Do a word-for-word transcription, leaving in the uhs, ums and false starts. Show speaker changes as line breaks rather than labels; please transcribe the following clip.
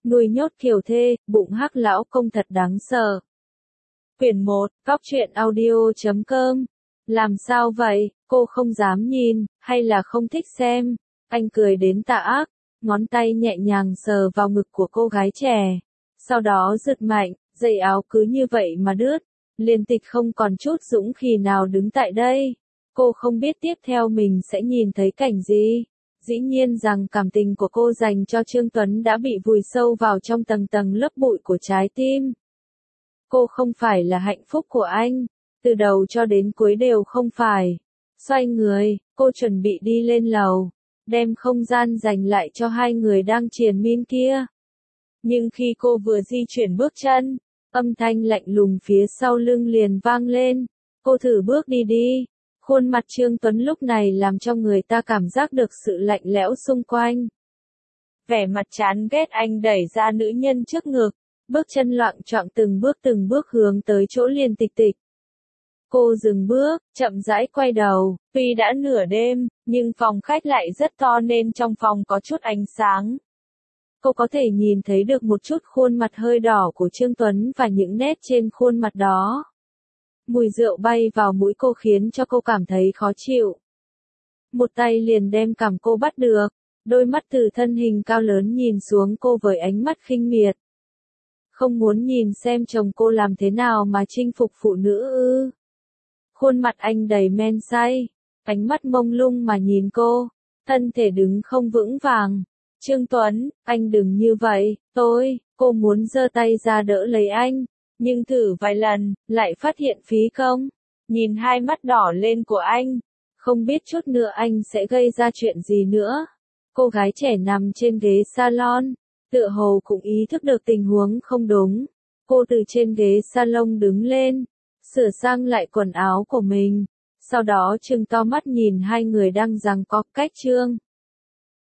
Nuôi nhốt kiều thê, bụng hắc lão công thật đáng sợ. Quyển một, góc truyện audio chấm com. Làm sao vậy, cô không dám nhìn, hay là không thích xem? Anh cười đến tà ác, ngón tay nhẹ nhàng sờ vào ngực của cô gái trẻ. Sau đó giật mạnh, dây áo cứ như vậy mà đứt. Liên Tịch không còn chút dũng khí nào đứng tại đây. Cô không biết tiếp theo mình sẽ nhìn thấy cảnh gì. Dĩ nhiên rằng cảm tình của cô dành cho Trương Tuấn đã bị vùi sâu vào trong tầng tầng lớp bụi của trái tim. Cô không phải là hạnh phúc của anh, từ đầu cho đến cuối đều không phải. Xoay người, cô chuẩn bị đi lên lầu, đem không gian dành lại cho hai người đang triền miên kia. Nhưng khi cô vừa di chuyển bước chân, âm thanh lạnh lùng phía sau lưng liền vang lên. Cô thử bước đi đi. Khuôn mặt Trương Tuấn lúc này làm cho người ta cảm giác được sự lạnh lẽo xung quanh. Vẻ mặt chán ghét anh đẩy ra nữ nhân trước ngực, bước chân loạng choạng từng bước từng bước hướng tới chỗ Liên Tịch Tịch. Cô dừng bước, chậm rãi quay đầu, tuy đã nửa đêm, nhưng phòng khách lại rất to nên trong phòng có chút ánh sáng. Cô có thể nhìn thấy được một chút khuôn mặt hơi đỏ của Trương Tuấn và những nét trên khuôn mặt đó. Mùi rượu bay vào mũi cô khiến cho cô cảm thấy khó chịu. Một tay liền đem cằm cô bắt được, đôi mắt từ thân hình cao lớn nhìn xuống cô với ánh mắt khinh miệt. Không muốn nhìn xem chồng cô làm thế nào mà chinh phục phụ nữ ư? Khuôn mặt anh đầy men say, ánh mắt mông lung mà nhìn cô, thân thể đứng không vững vàng. Trương Tuấn, anh đừng như vậy, tôi, cô muốn giơ tay ra đỡ lấy anh. Nhưng thử vài lần, lại phát hiện phí công. Nhìn hai mắt đỏ lên của anh, không biết chút nữa anh sẽ gây ra chuyện gì nữa. Cô gái trẻ nằm trên ghế salon, tựa hồ cũng ý thức được tình huống không đúng. Cô từ trên ghế salon đứng lên, sửa sang lại quần áo của mình. Sau đó trừng to mắt nhìn hai người đang giằng co. Cách Trương